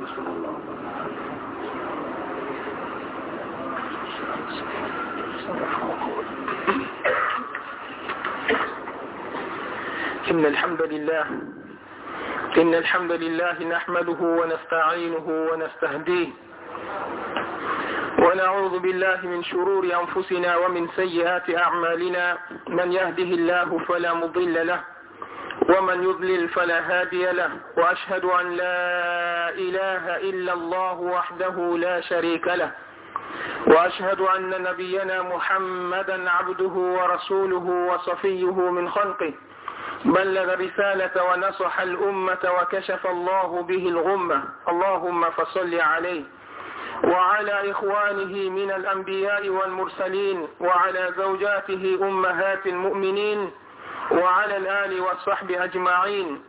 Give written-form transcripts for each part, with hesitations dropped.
إن الحمد لله نحمده ونستعينه ونستهديه ونعوذ بالله من شرور أنفسنا ومن سيئات أعمالنا. من يهده الله فلا مضل له ومن يضلل فلا هادي له، وأشهد أن لا إله إلا الله وحده لا شريك له، وأشهد أن نبينا محمدا عبده ورسوله وصفيه من خلقه، بلغ رسالة ونصح الأمة وكشف الله به الغمة. اللهم فصل عليه وعلى إخوانه من الأنبياء والمرسلين، وعلى زوجاته أمهات المؤمنين، وعلى الآل والصحب أجمعين.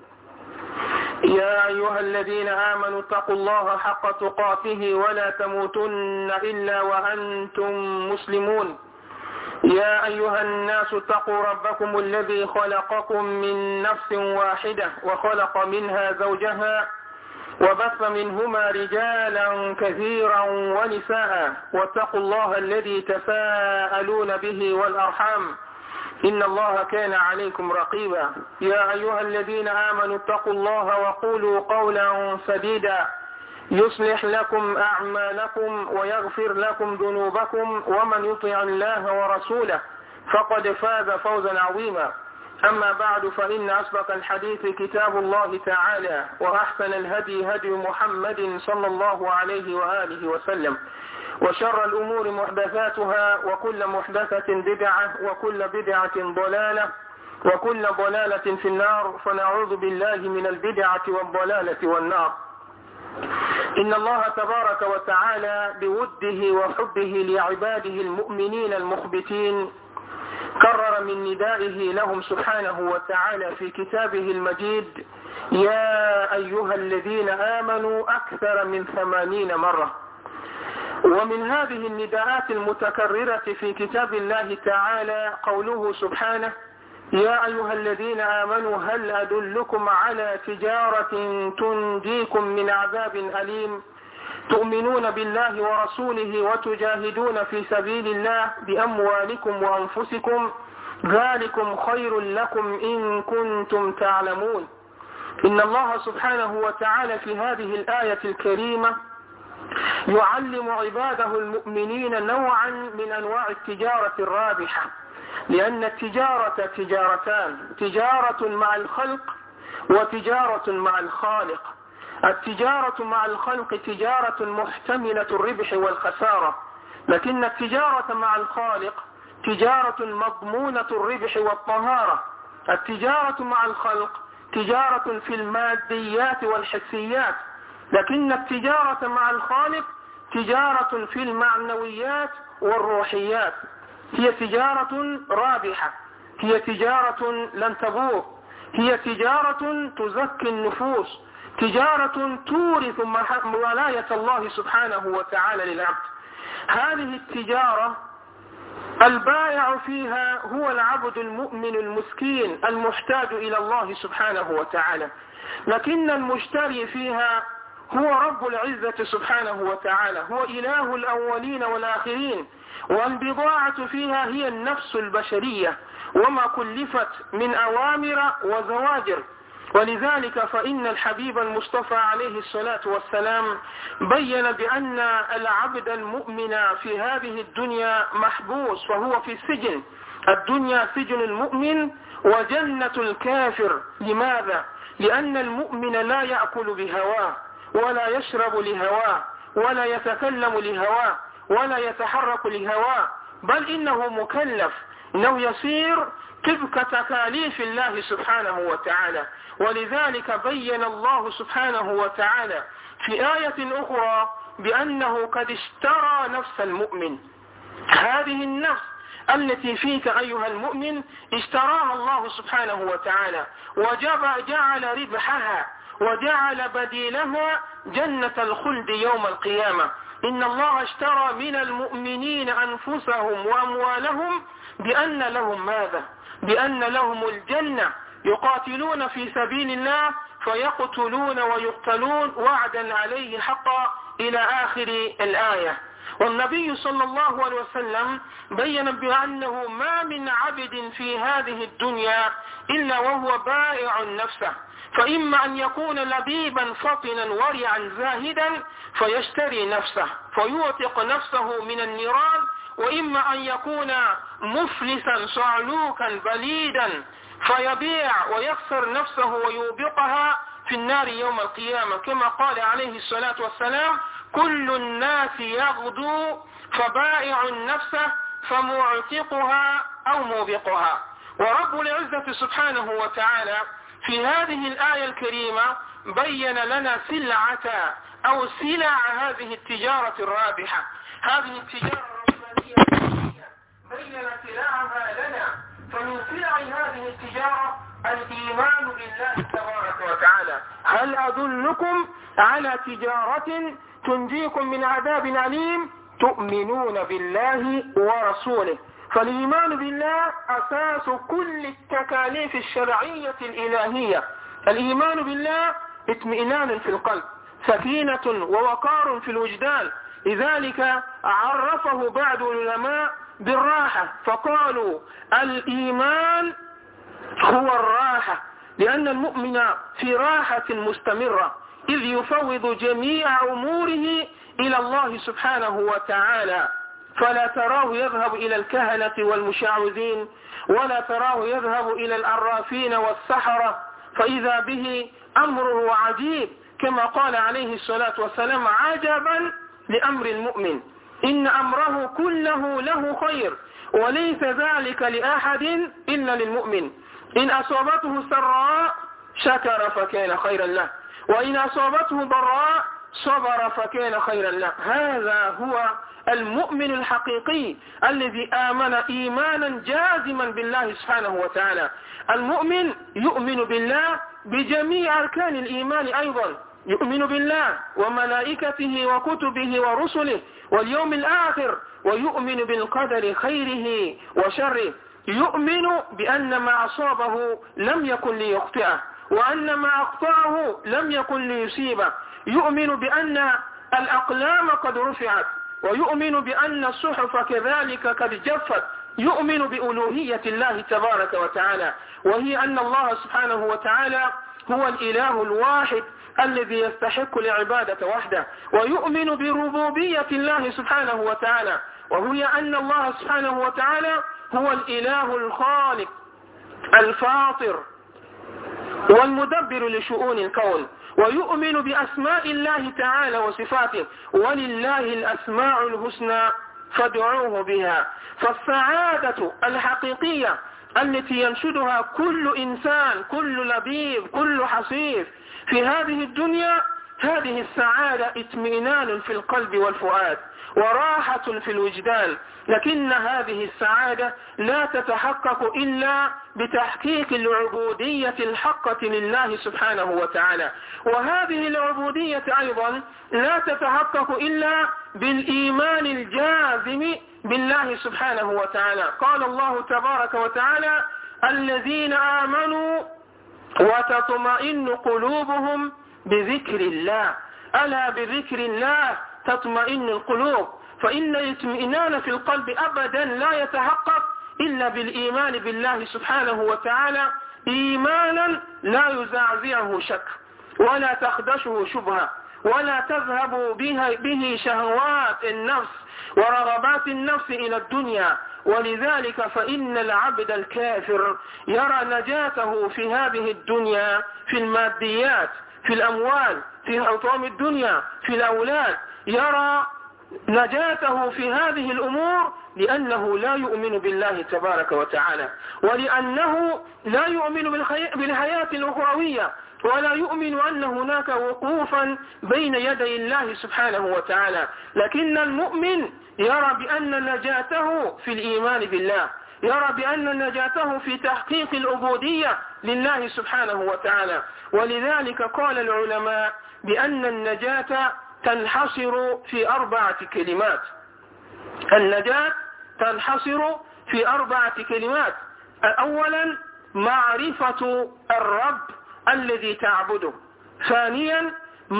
يا أيها الذين آمنوا اتقوا الله حق تقاته ولا تموتن إلا وأنتم مسلمون. يا أيها الناس اتقوا ربكم الذي خلقكم من نفس واحدة وخلق منها زوجها وبث منهما رجالا كثيرا ونساء، واتقوا الله الذي تساءلون به والأرحام إن الله كان عليكم رقيبا. يا أيها الذين آمنوا اتقوا الله وقولوا قولا سديدا يصلح لكم أعمالكم ويغفر لكم ذنوبكم، ومن يطع الله ورسوله فقد فاز فوزا عظيما. أما بعد، فإن أصدق الحديث كتاب الله تعالى، وأحسن الهدي هدي محمد صلى الله عليه وآله وسلم، وشر الأمور محدثاتها، وكل محدثة بدعة، وكل بدعة ضلالة، وكل ضلالة في النار. فنعوذ بالله من البدعة والضلالة والنار. إن الله تبارك وتعالى بوده وحبه لعباده المؤمنين المخبتين كرر من ندائه لهم سبحانه وتعالى في كتابه المجيد: يا أيها الذين آمنوا أكثر من 80 مرة. ومن هذه النداءات المتكررة في كتاب الله تعالى قوله سبحانه: يا أيها الذين آمنوا هل أدلكم على تجارة تنجيكم من عذاب أليم تؤمنون بالله ورسوله وتجاهدون في سبيل الله بأموالكم وأنفسكم ذلكم خير لكم إن كنتم تعلمون. إن الله سبحانه وتعالى في هذه الآية الكريمة يعلم عباده المؤمنين نوعا من أنواع التجارة الرابحة، لأن التجارة تجارتان: تجارة مع الخلق وتجارة مع الخالق. التجارة مع الخلق تجارة محتملة الربح والخسارة، لكن التجارة مع الخالق تجارة مضمونة الربح والطهارة. التجارة مع الخلق تجارة في الماديات والحسيات، لكن التجارة مع الخالق تجارة في المعنويات والروحيات. هي تجارة رابحة، هي تجارة لن تبور، هي تجارة تزكي النفوس، تجارة تورث ولاية الله سبحانه وتعالى للعبد. هذه التجارة البائع فيها هو العبد المؤمن المسكين المحتاج إلى الله سبحانه وتعالى، لكن المشتري فيها هو رب العزة سبحانه وتعالى، هو إله الأولين والآخرين. والبضاعة فيها هي النفس البشرية وما كلفت من أوامر وزواجر. ولذلك فإن الحبيب المصطفى عليه الصلاة والسلام بين بأن العبد المؤمن في هذه الدنيا محبوس، فهو في السجن. الدنيا سجن المؤمن وجنة الكافر. لماذا؟ لأن المؤمن لا يأكل بهواه ولا يشرب لهواه ولا يتكلم لهواه ولا يتحرك لهواه، بل إنه مكلف، إنه يصير طبق تكاليف الله سبحانه وتعالى. ولذلك بين الله سبحانه وتعالى في آية أخرى بأنه قد اشترى نفس المؤمن. هذه النفس التي فيك أيها المؤمن اشتراها الله سبحانه وتعالى، وجعل ربحها وجعل بديلها جنة الخلد يوم القيامة. إن الله اشترى من المؤمنين أنفسهم وأموالهم بأن لهم ماذا؟ بأن لهم الجنة. يقاتلون في سبيل الله فيقتلون ويقتلون وعدا عليه حقا إلى آخر الآية. والنبي صلى الله عليه وسلم بين بأنه ما من عبد في هذه الدنيا إلا وهو بائع نفسه، فإما أن يكون لبيبا فطنا ورعا زاهدا فيشتري نفسه فيعتق نفسه من النيران، وإما أن يكون مفلسا صعلوكا بليدا فيبيع ويخسر نفسه ويوبقها في النار يوم القيامة، كما قال عليه الصلاة والسلام: كل الناس يغدو فبائع نفسه فمعتقها أو موبقها. ورب العزة سبحانه وتعالى في هذه الآية الكريمة بين لنا سلعة أو سلع هذه التجارة الرابحة، هذه التجارة الربانية بين سلعها لنا. فمن سلع هذه التجارة الإيمان بالله تبارك وتعالى. هل أدلكم على تجارة تنجيكم من عذاب أليم؟ تؤمنون بالله ورسوله. فالإيمان بالله أساس كل التكاليف الشرعية الإلهية. الإيمان بالله اطمئنان في القلب، سكينة ووقار في الوجدان. لذلك عرفه بعض العلماء بالراحة فقالوا الإيمان هو الراحة، لأن المؤمن في راحة مستمرة إذ يفوض جميع أموره إلى الله سبحانه وتعالى، فلا تراه يذهب إلى الكهنة والمشعوذين، ولا تراه يذهب إلى العرافين والسحرة، فإذا به أمره عجيب، كما قال عليه الصلاة والسلام: عجبا لأمر المؤمن إن أمره كله له خير وليس ذلك لأحد إلا للمؤمن، إن أصابته سراء شكر فكان خيرا له، وإن أصابته ضراء صبر فكان خيرا له. هذا هو المؤمن الحقيقي الذي آمن إيمانا جازما بالله سبحانه وتعالى. المؤمن يؤمن بالله بجميع أركان الإيمان أيضا، يؤمن بالله وملائكته وكتبه ورسله واليوم الآخر، ويؤمن بالقدر خيره وشره، يؤمن بأن ما أصابه لم يكن ليخطئه، وأن ما أخطأه لم يكن ليصيبه، يؤمن بأن الأقلام قد رفعت، ويؤمن بأن الصحف كذلك قد جفت، يؤمن بألوهية الله تبارك وتعالى، وهي أن الله سبحانه وتعالى هو الإله الواحد الذي يستحق العبادة وحده، ويؤمن بربوبية الله سبحانه وتعالى، وهي أن الله سبحانه وتعالى هو الإله الخالق الفاطر والمدبر لشؤون الكون، ويؤمن بأسماء الله تعالى وصفاته، ولله الأسماء الحسنى فادعوه بها. فالسعادة الحقيقية التي ينشدها كل إنسان، كل لبيب، كل حصيف في هذه الدنيا، هذه السعادة اطمئنان في القلب والفؤاد وراحة في الوجدان، لكن هذه السعادة لا تتحقق إلا بتحقيق العبودية الحقة لله سبحانه وتعالى، وهذه العبودية أيضا لا تتحقق إلا بالإيمان الجازم بالله سبحانه وتعالى. قال الله تبارك وتعالى: الذين آمنوا وتطمئن قلوبهم بذكر الله، ألا بذكر الله تطمئن القلوب. فإن الاطمئنان في القلب أبدا لا يتحقق إلا بالإيمان بالله سبحانه وتعالى، إيمانا لا يزعزعه شك ولا تخدشه شبهة ولا تذهب به شهوات النفس ورغبات النفس إلى الدنيا. ولذلك فإن العبد الكافر يرى نجاته في هذه الدنيا في الماديات، في الأموال، في حطام الدنيا، في الأولاد، يرى نجاته في هذه الأمور لأنه لا يؤمن بالله تبارك وتعالى، ولأنه لا يؤمن بالحياة الأخروية، ولا يؤمن أن هناك وقوفا بين يدي الله سبحانه وتعالى. لكن المؤمن يرى بأن نجاته في الإيمان بالله، يرى بأن نجاته في تحقيق العبودية لله سبحانه وتعالى. ولذلك قال العلماء بأن النجاة تنحصر في 4 كلمات. النجاة تنحصر في 4 كلمات. أولا معرفة الرب الذي تعبده. ثانيا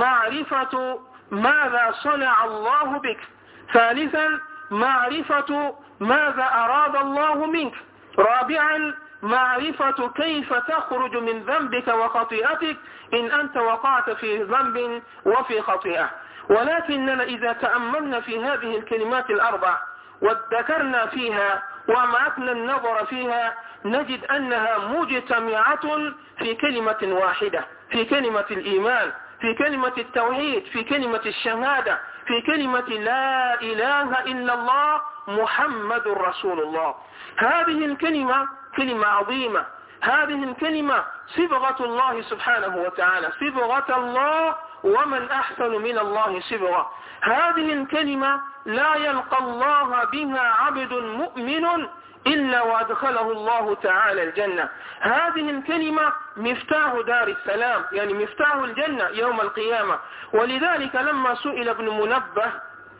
معرفة ماذا صنع الله بك. ثالثا معرفة ماذا أراد الله منك. رابعا معرفة كيف تخرج من ذنبك وخطيئتك إن أنت وقعت في ذنب وفي خطيئة. ولكننا إذا تأملنا في هذه الكلمات الأربع وذكرنا فيها وأمعتنا النظر فيها نجد أنها مجتمعة في كلمة واحدة، في كلمة الإيمان، في كلمة التوحيد، في كلمة الشهادة، في كلمة لا إله إلا الله محمد رسول الله. هذه الكلمة كلمة عظيمة، هذه الكلمة صبغة الله سبحانه وتعالى، صبغة الله، ومن أحسن من الله صبغة. هذه الكلمة لا يلقى الله بها عبد مؤمن إلا وأدخله الله تعالى الجنة. هذه الكلمة مفتاح دار السلام، يعني مفتاح الجنة يوم القيامة. ولذلك لما سئل ابن منبه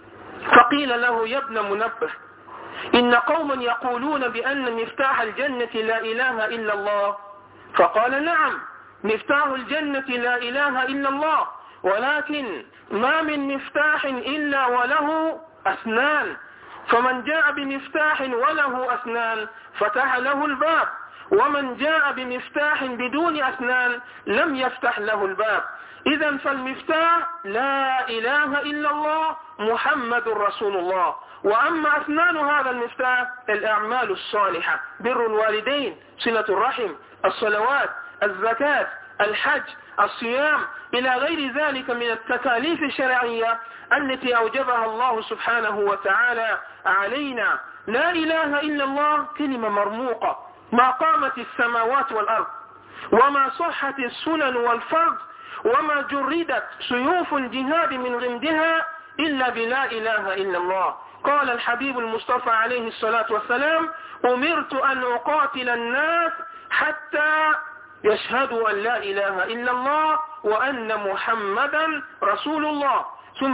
فقيل له يا ابن منبه إن قوما يقولون بأن مفتاح الجنة لا إله إلا الله، فقال نعم مفتاح الجنة لا إله إلا الله، ولكن ما من مفتاح إلا وله أسنان، فمن جاء بمفتاح وله أسنان فتح له الباب، ومن جاء بمفتاح بدون أسنان لم يفتح له الباب. إذن فالمفتاح لا إله إلا الله محمد رسول الله. وأما أسنان هذا المفتاح الأعمال الصالحة، بر الوالدين، صلة الرحم، الصلوات، الزكاة، الحج، الصيام، إلى غير ذلك من التكاليف الشرعية التي أوجبها الله سبحانه وتعالى علينا. لا إله إلا الله كلمة مرموقة، ما قامت السماوات والأرض، وما صحت السنن والفرض، وما جردت سيوف الجهاد من غمدها إلا بلا إله إلا الله. قال الحبيب المصطفى عليه الصلاة والسلام أمرت أن أقاتل الناس حتى يشهدوا أن لا إله إلا الله وأن محمدا رسول الله. ثم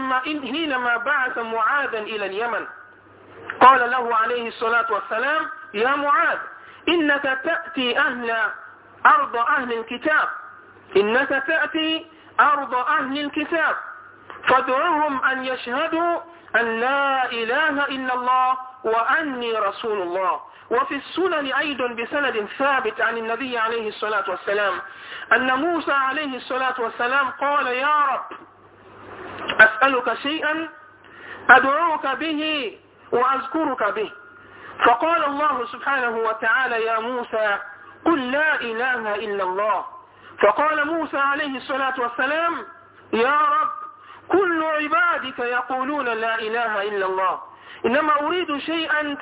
حينما بعث معاذا إلى اليمن قال له عليه الصلاة والسلام يا معاذ إنك تأتي أرض أهل الكتاب، إنك تأتي أرض أهل الكتاب فادعوهم أن يشهدوا أن لا إله إلا الله وأني رسول الله. وفي السنن أيضا بسند ثابت عن النبي عليه الصلاة والسلام أن موسى عليه الصلاة والسلام قال يا رب أسألك شيئا أدعوك به وأذكرك به، فقال الله سبحانه وتعالى يا موسى قل لا إله إلا الله، فقال موسى عليه الصلاة والسلام يا رب كل عبادك يقولون لا إله إلا الله، إنما أريد شيئا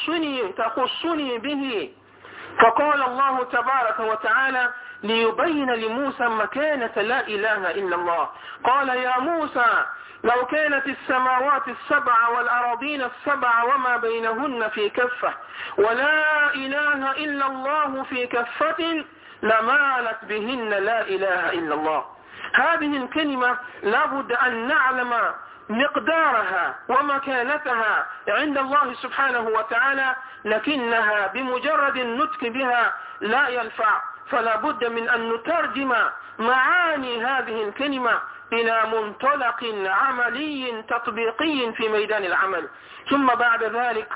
تخصني به، فقال الله تبارك وتعالى ليبين لموسى مكانة لا إله إلا الله قال يا موسى لو كانت السماوات السبع والأراضين السبع وما بينهن في كفة ولا إله إلا الله في كفة لمالت بهن لا إله إلا الله. هذه الكلمة لابد أن نعلم مقدارها ومكانتها عند الله سبحانه وتعالى، لكنها بمجرد النطق بها لا ينفع، فلا بد من أن نترجم معاني هذه الكلمة إلى منطلق عملي تطبيقي في ميدان العمل. ثم بعد ذلك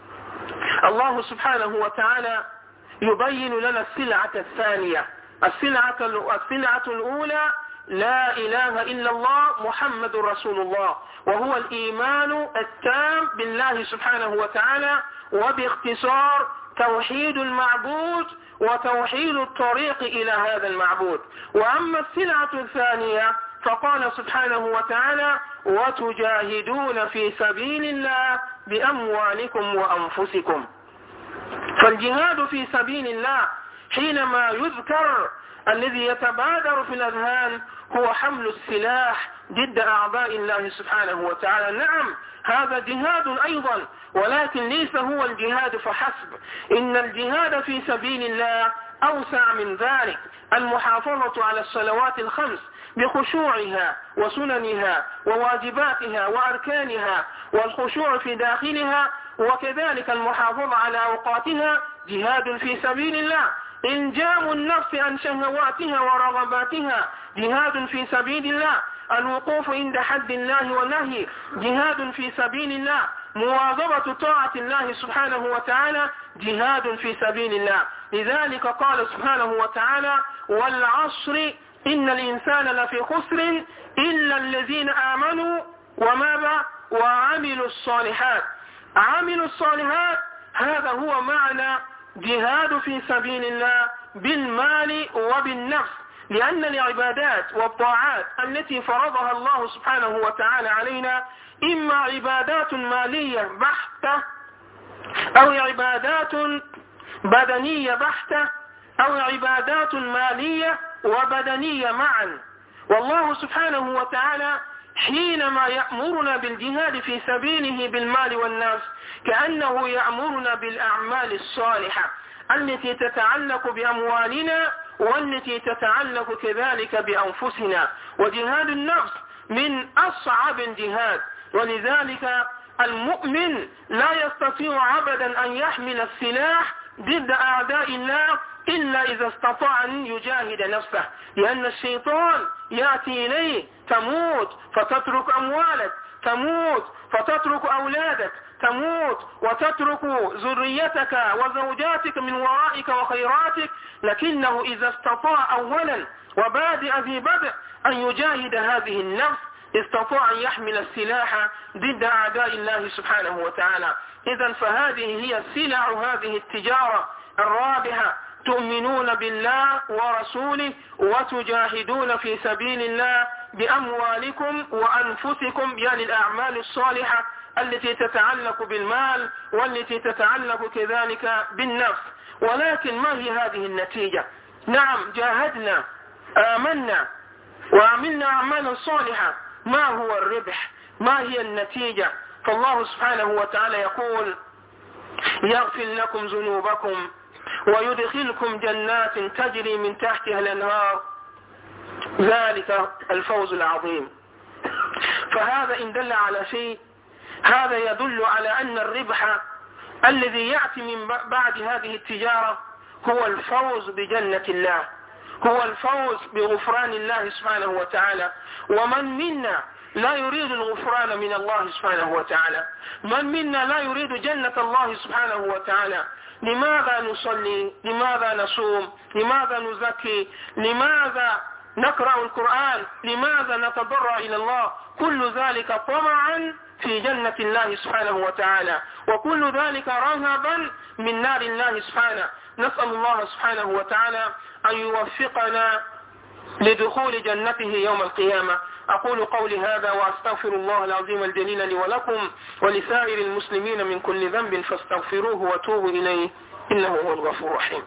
الله سبحانه وتعالى يبين لنا السلعة الثانية. السلعة الأولى لا إله إلا الله محمد رسول الله، وهو الإيمان التام بالله سبحانه وتعالى، وباختصار توحيد المعبود وتوحيد الطريق إلى هذا المعبود. وأما السلعة الثانية فقال سبحانه وتعالى وتجاهدون في سبيل الله بأموالكم وأنفسكم. فالجهاد في سبيل الله حينما يذكر الذي يتبادر في الأذهان هو حمل السلاح ضد أعداء الله سبحانه وتعالى. نعم هذا جهاد أيضا، ولكن ليس هو الجهاد فحسب، إن الجهاد في سبيل الله أوسع من ذلك. المحافظة على الصلوات الخمس بخشوعها وسننها وواجباتها وأركانها والخشوع في داخلها، وكذلك المحافظة على أوقاتها جهاد في سبيل الله. إنجام النفس عن شهواتها ورغباتها جهاد في سبيل الله. الوقوف عند حد الله ونهي جهاد في سبيل الله. مواظبة طاعة الله سبحانه وتعالى جهاد في سبيل الله. لذلك قال سبحانه وتعالى: والعصر إن الإنسان لفي خسر إلا الذين آمنوا وعملوا الصالحات. عملوا الصالحات هذا هو معنى جهاد في سبيل الله بالمال وبالنفس، لأن العبادات والطاعات التي فرضها الله سبحانه وتعالى علينا إما عبادات مالية بحتة أو عبادات بدنية بحتة أو عبادات مالية وبدنية معا. والله سبحانه وتعالى حينما يأمرنا بالجهاد في سبيله بالمال والنفس كأنه يأمرنا بالأعمال الصالحة التي تتعلق بأموالنا والتي تتعلق كذلك بأنفسنا. وجهاد النفس من أصعب الجهاد، ولذلك المؤمن لا يستطيع أبدا أن يحمل السلاح ضد أعداء الله إلا إذا استطاع أن يجاهد نفسه، لأن الشيطان يأتي إليه: تموت فتترك أموالك، تموت فتترك أولادك، تموت وتترك ذريتك وزوجاتك من ورائك وخيراتك. لكنه إذا استطاع أولا وبادئ في بدء أن يجاهد هذه النفس استطاع أن يحمل السلاح ضد أعداء الله سبحانه وتعالى. إذن فهذه هي سلع هذه التجارة الرابحة: تؤمنون بالله ورسوله وتجاهدون في سبيل الله بأموالكم وأنفسكم، يعني الأعمال الصالحة التي تتعلق بالمال والتي تتعلق كذلك بالنفس. ولكن ما هي هذه النتيجة؟ نعم، جاهدنا، آمنا وعملنا أعمالا صالحة، ما هو الربح؟ ما هي النتيجة؟ فالله سبحانه وتعالى يقول: يغفر لكم ذنوبكم ويدخلكم جنات تجري من تحتها الأنهار، ذلك الفوز العظيم. فهذا إن دل على شيء هذا يدل على أن الربح الذي يأتي من بعد هذه التجارة هو الفوز بجنة الله، هو الفوز بغفران الله سبحانه وتعالى. ومن منا لا يريد الغفران من الله سبحانه وتعالى؟ من منا لا يريد جنة الله سبحانه وتعالى؟ لماذا نصلي؟ لماذا نصوم؟ لماذا نزكي؟ لماذا نقرأ القرآن؟ لماذا نتضرع إلى الله؟ كل ذلك طمعا في جنة الله سبحانه وتعالى، وكل ذلك رهبا من نار الله سبحانه. نسأل الله سبحانه وتعالى أن يوفقنا لدخول جنته يوم القيامة. أقول قولي هذا وأستغفر الله العظيم الجليل لي ولكم ولسائر المسلمين من كل ذنب فاستغفروه وتوبوا إليه إنه هو الغفور الرحيم.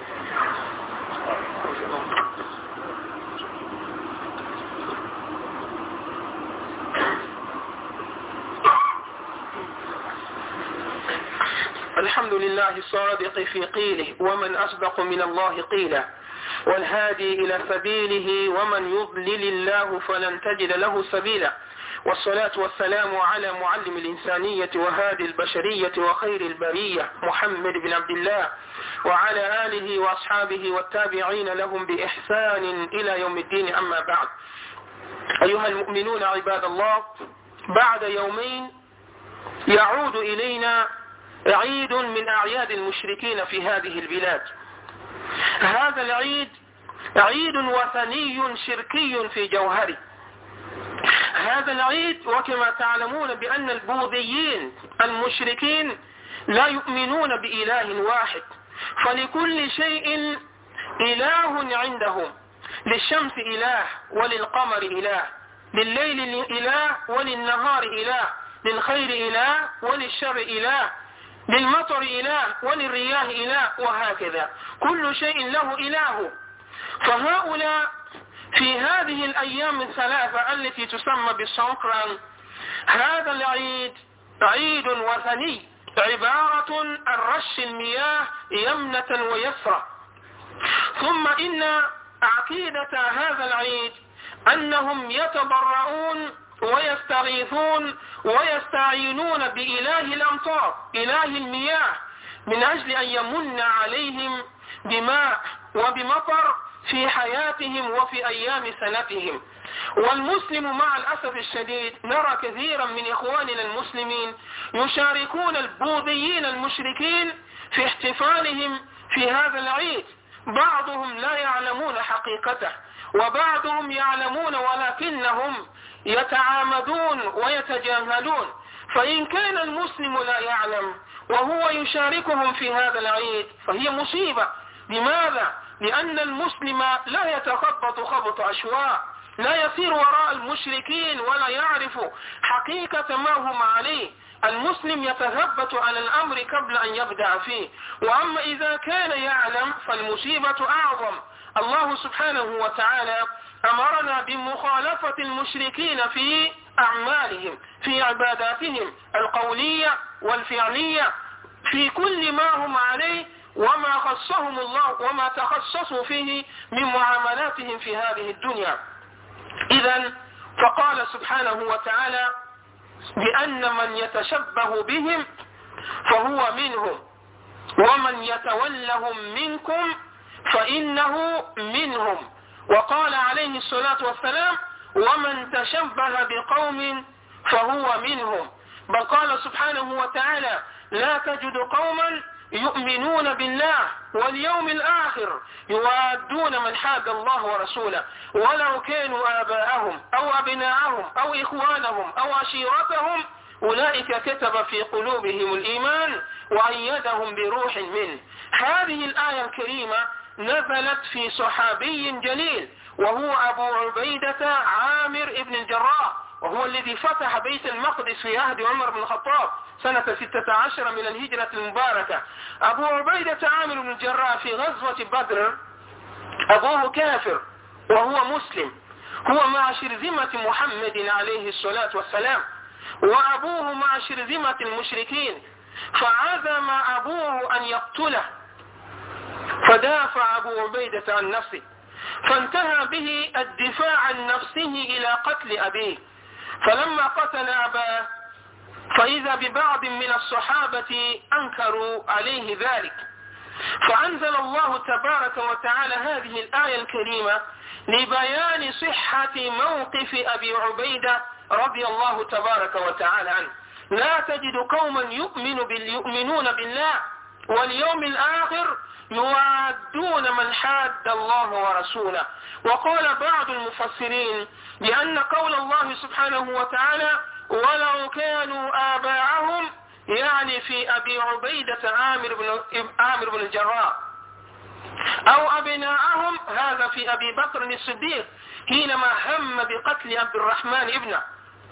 الحمد لله الصادق في قيله ومن أصدق من الله قيلا، والهادي إلى سبيله ومن يضلل الله فلن تجد له سبيلا. والصلاة والسلام على معلم الإنسانية وهادي البشرية وخير البرية محمد بن عبد الله وعلى آله وأصحابه والتابعين لهم بإحسان إلى يوم الدين. أما بعد، أيها المؤمنون عباد الله، بعد يومين يعود إلينا عيد من أعياد المشركين في هذه البلاد. هذا العيد عيد وثني شركي في جوهره. هذا العيد وكما تعلمون بأن البوذيين المشركين لا يؤمنون بإله واحد، فلكل شيء إله عندهم. للشمس إله وللقمر إله، لليل إله وللنهار إله، للخير إله وللشر إله، للمطر إله وللرياح إله، وهكذا كل شيء له إله. فهؤلاء في هذه الأيام الثلاثة التي تسمى بالسنكران، هذا العيد عيد وثني عبارة عن رش المياه يمنة ويسرى. ثم إن عقيدة هذا العيد أنهم يتضرعون ويستغيثون ويستعينون بإله الأمطار، إله المياه، من أجل أن يمن عليهم بماء وبمطر في حياتهم وفي أيام سنتهم. والمسلم مع الأسف الشديد نرى كثيرا من إخواننا المسلمين يشاركون البوذيين المشركين في احتفالهم في هذا العيد. بعضهم لا يعلمون حقيقته وبعضهم يعلمون ولكنهم يتعامدون ويتجاهلون. فإن كان المسلم لا يعلم وهو يشاركهم في هذا العيد فهي مصيبة. لماذا؟ لأن المسلم لا يتخبط خبط عشواء، لا يسير وراء المشركين ولا يعرف حقيقة ما هم عليه. المسلم يتثبت على الأمر قبل أن يبدأ فيه، وأما إذا كان يعلم فالمصيبة أعظم. الله سبحانه وتعالى أمرنا بمخالفة المشركين في أعمالهم، في عباداتهم القولية والفعلية، في كل ما هم عليه وما خصهم الله وما تخصصوا فيه من معاملاتهم في هذه الدنيا. إذن فقال سبحانه وتعالى بأن من يتشبه بهم فهو منهم ومن يتولهم منكم فإنه منهم. وقال عليه الصلاة والسلام ومن تشبه بقوم فهو منهم. بل قال سبحانه وتعالى لا تجد قوما يؤمنون بالله واليوم الآخر يوادون من حاد الله ورسوله ولو كانوا آباءهم أو أبناءهم أو إخوانهم أو عشيرتهم أولئك كتب في قلوبهم الإيمان وأيدهم بروح منه. هذه الآية الكريمة نزلت في صحابي جليل وهو أبو عبيدة عامر بن الجراح، وهو الذي فتح بيت المقدس في عهد عمر بن الخطاب سنة 16 من الهجرة المباركة. أبو عبيدة عامر بن الجراح في غزوة بدر أبوه كافر وهو مسلم، هو مع شرذمة محمد عليه الصلاة والسلام، وأبوه مع شرذمة المشركين، فعزم أبوه أن يقتله، فدافع أبو عبيدة عن نفسه، فانتهى به الدفاع عن نفسه إلى قتل أبيه. فلما قتل أباه فإذا ببعض من الصحابة أنكروا عليه ذلك، فأنزل الله تبارك وتعالى هذه الآية الكريمة لبيان صحة موقف أبي عبيدة رضي الله تبارك وتعالى عنه. لا تجد قوما يؤمنون بالله واليوم الآخر يوادون من حاد الله ورسوله. وقال بعض المفسرين بأن قول الله سبحانه وتعالى ولو كانوا آباءهم يعني في أبي عبيدة عامر بن الجراح، أو أبناءهم هذا في أبي بكر الصديق حينما هم بقتل عبد الرحمن ابنه،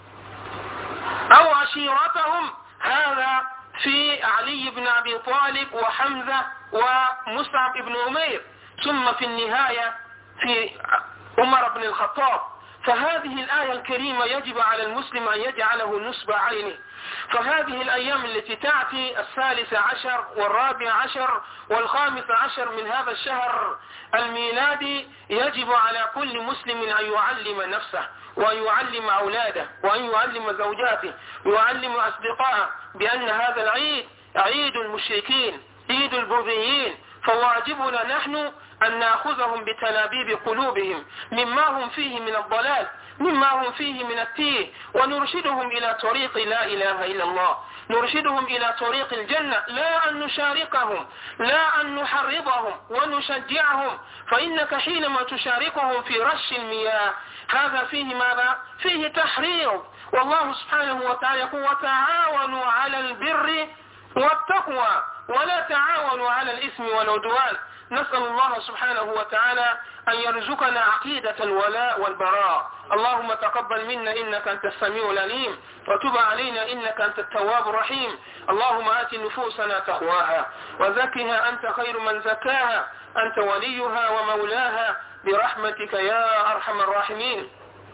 أو عشيرتهم هذا في علي بن أبي طالب وحمزة ومصعب بن عمير، ثم في النهاية في عمر بن الخطاب. فهذه الآية الكريمة يجب على المسلم أن يجعله نصب عينه. فهذه الأيام التي تأتي 13 و14 و15 من هذا الشهر الميلادي يجب على كل مسلم أن يعلم نفسه وأن يعلم أولاده وأن يعلم زوجاته ويعلم أصدقائه بأن هذا العيد عيد المشركين، عيد البوذيين، فواجبنا نحن أن نأخذهم بتلابيب قلوبهم مما هم فيه من الضلال، مما هم فيه من التيه، ونرشدهم إلى طريق لا إله إلا الله، نرشدهم إلى طريق الجنة، لا أن نشاركهم، لا أن نحرضهم ونشجعهم. فإنك حينما تشاركهم في رش المياه هذا فيه ماذا؟ فيه تحريض. والله سبحانه وتعالى يقول وتعاونوا على البر والتقوى ولا تعاونوا على الإثم والعدوان. نسأل الله سبحانه وتعالى أن يرزقنا عقيدة الولاء والبراء. اللهم تقبل منا إنك أنت السميع العليم وتب علينا إنك أنت التواب الرحيم. اللهم آت نفوسنا تقواها وزكها أنت خير من زكاها، أنت وليها ومولاها برحمتك يا أرحم الراحمين.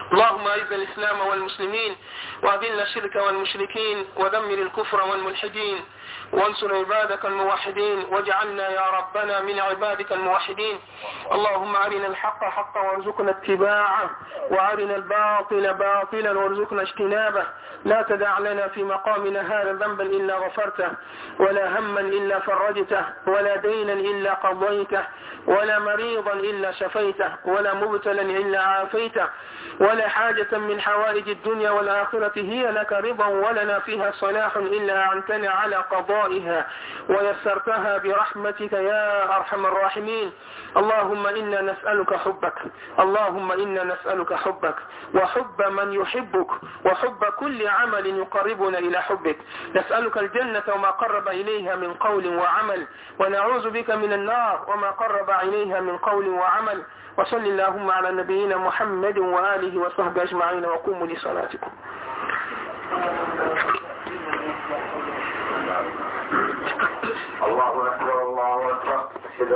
اللهم أعز الإسلام والمسلمين وأذل الشرك والمشركين ودمر الكفر والملحدين وانصر عبادك الموحدين واجعلنا يا ربنا من عبادك الموحدين. اللهم أرنا الحق حقا وارزقنا اتباعه وأرنا الباطل باطلا وارزقنا اجتنابه. لا تدع لنا في مقامنا هذا ذنبا إلا غفرته ولا هما إلا فرجته ولا دينا إلا قضيته ولا مريضا إلا شفيته ولا مبتلا إلا عافيته ولا حاجة من حوائج الدنيا والآخرة هي لك رضا ولنا فيها صلاح إلا أعنتنا على قضائها ويسرتها برحمتك يا أرحم الراحمين. اللهم إنا نسألك حبك، اللهم إنا نسألك حبك وحب من يحبك وحب كل عمل يقربنا إلى حبك. نسألك الجنة وما قرب إليها من قول وعمل ونعوذ بك من النار وما قرب إليها من قول وعمل. وصل اللهم على نبينا محمد وآله وصحبه أجمعين وقوموا لصلاتكم. الله أكبر الله أكبر.